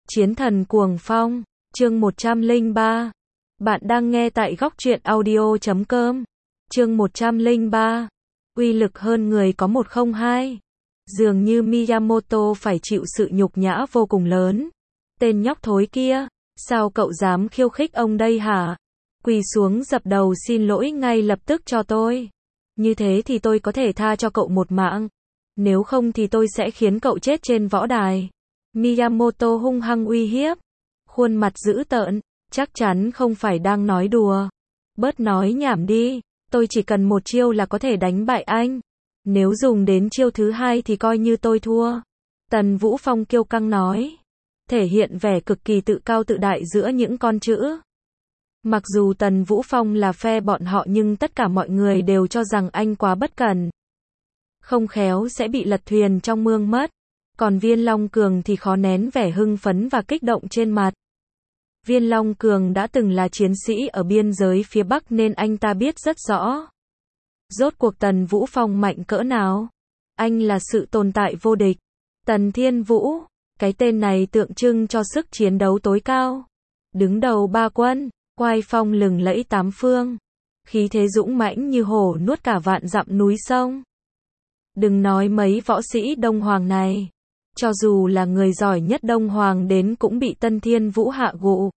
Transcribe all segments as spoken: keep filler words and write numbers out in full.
Chiến thần cuồng phong, chương một trăm lẻ ba. Bạn đang nghe tại góc truyện audio chấm com. Chương một trăm lẻ ba. Uy lực hơn người có một không hai. Dường như Miyamoto phải chịu sự nhục nhã vô cùng lớn. Tên nhóc thối kia, sao cậu dám khiêu khích ông đây hả? Quỳ xuống dập đầu xin lỗi ngay lập tức cho tôi. Như thế thì tôi có thể tha cho cậu một mạng. Nếu không thì tôi sẽ khiến cậu chết trên võ đài. Miyamoto hung hăng uy hiếp. Khuôn mặt dữ tợn, chắc chắn không phải đang nói đùa. Bớt nói nhảm đi, tôi chỉ cần một chiêu là có thể đánh bại anh. Nếu dùng đến chiêu thứ hai thì coi như tôi thua. Tần Vũ Phong kiêu căng nói. Thể hiện vẻ cực kỳ tự cao tự đại giữa những con chữ. Mặc dù Tần Vũ Phong là phe bọn họ nhưng tất cả mọi người đều cho rằng anh quá bất cẩn. Không khéo sẽ bị lật thuyền trong mương mất. Còn Viên Long Cường thì khó nén vẻ hưng phấn và kích động trên mặt. Viên Long Cường đã từng là chiến sĩ ở biên giới phía Bắc nên anh ta biết rất rõ. Rốt cuộc Tần Vũ Phong mạnh cỡ nào? Anh là sự tồn tại vô địch. Tần Thiên Vũ, cái tên này tượng trưng cho sức chiến đấu tối cao. Đứng đầu ba quân, oai phong lừng lẫy tám phương. Khí thế dũng mãnh như hổ nuốt cả vạn dặm núi sông. Đừng nói mấy võ sĩ Đông Hoàng này. Cho dù là người giỏi nhất Đông Hoàng đến cũng bị Tân Thiên Vũ hạ gục.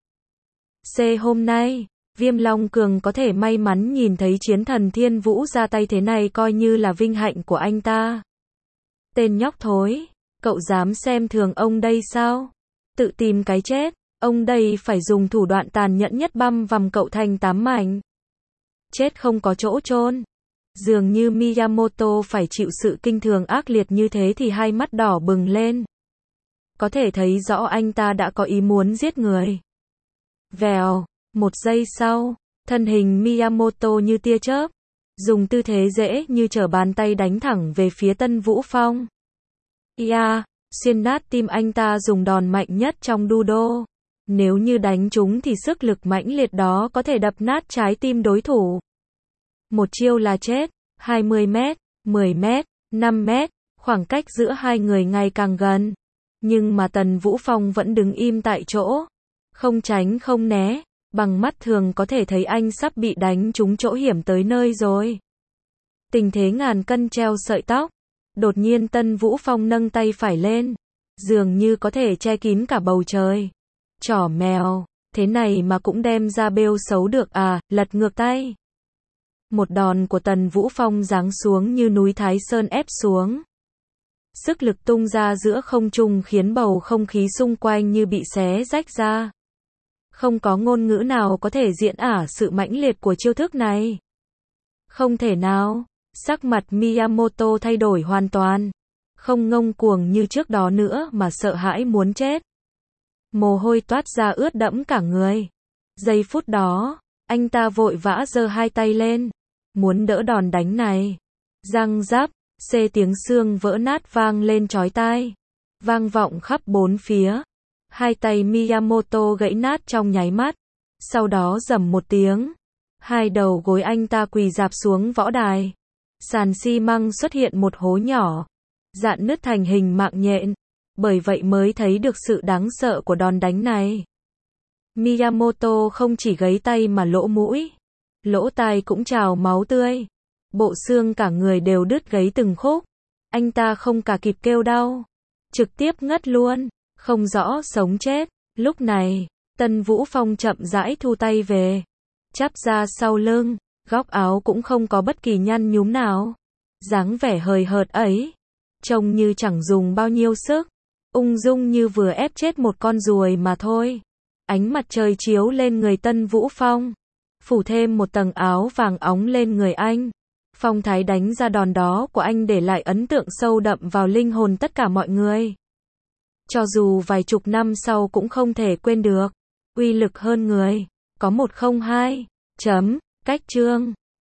C hôm nay, Viêm Long Cường có thể may mắn nhìn thấy chiến thần Thiên Vũ ra tay thế này coi như là vinh hạnh của anh ta. Tên nhóc thối, cậu dám xem thường ông đây sao? Tự tìm cái chết, ông đây phải dùng thủ đoạn tàn nhẫn nhất băm vằm cậu thành tám mảnh. Chết không có chỗ chôn. Dường như Miyamoto phải chịu sự kinh thường ác liệt như thế thì hai mắt đỏ bừng lên. Có thể thấy rõ anh ta đã có ý muốn giết người. Vèo, một giây sau, thân hình Miyamoto như tia chớp, dùng tư thế dễ như trở bàn tay đánh thẳng về phía Tân Vũ Phong. Ia, xuyên nát tim anh ta dùng đòn mạnh nhất trong judo. Nếu như đánh trúng thì sức lực mãnh liệt đó có thể đập nát trái tim đối thủ. Một chiêu là chết. hai mươi mét, mười mét, năm mét, khoảng cách giữa hai người ngày càng gần. Nhưng mà Tần Vũ Phong vẫn đứng im tại chỗ. Không tránh không né, bằng mắt thường có thể thấy anh sắp bị đánh trúng chỗ hiểm tới nơi rồi. Tình thế ngàn cân treo sợi tóc. Đột nhiên Tân Vũ Phong nâng tay phải lên. Dường như có thể che kín cả bầu trời. Trỏ mèo, thế này mà cũng đem ra bêu xấu được à, lật ngược tay. Một đòn của Tần Vũ Phong giáng xuống như núi Thái Sơn ép xuống. Sức lực tung ra giữa không trung khiến bầu không khí xung quanh như bị xé rách ra. Không có ngôn ngữ nào có thể diễn tả sự mãnh liệt của chiêu thức này. Không thể nào, sắc mặt Miyamoto thay đổi hoàn toàn. Không ngông cuồng như trước đó nữa mà sợ hãi muốn chết. Mồ hôi toát ra ướt đẫm cả người. Giây phút đó, anh ta vội vã giơ hai tay lên. Muốn đỡ đòn đánh này. Răng rắc, xê tiếng xương vỡ nát vang lên chói tai. Vang vọng khắp bốn phía. Hai tay Miyamoto gãy nát trong nháy mắt. Sau đó rầm một tiếng. Hai đầu gối anh ta quỳ rạp xuống võ đài. Sàn xi măng xuất hiện một hố nhỏ. Dạn nứt thành hình mạng nhện. Bởi vậy mới thấy được sự đáng sợ của đòn đánh này. Miyamoto không chỉ gãy tay mà lỗ mũi. Lỗ tai cũng trào máu tươi. Bộ xương cả người đều đứt gãy từng khúc. Anh ta không cả kịp kêu đau. Trực tiếp ngất luôn. Không rõ sống chết. Lúc này, Tân Vũ Phong chậm rãi thu tay về. Chắp ra sau lưng. Góc áo cũng không có bất kỳ nhăn nhúm nào. Dáng vẻ hời hợt ấy. Trông như chẳng dùng bao nhiêu sức. Ung dung như vừa ép chết một con ruồi mà thôi. Ánh mặt trời chiếu lên người Tân Vũ Phong. Phủ thêm một tầng áo vàng óng lên người anh. Phong thái đánh ra đòn đó của anh để lại ấn tượng sâu đậm vào linh hồn tất cả mọi người. Cho dù vài chục năm sau cũng không thể quên được. Uy lực hơn người. Có một không hai. Chấm. Cách chương.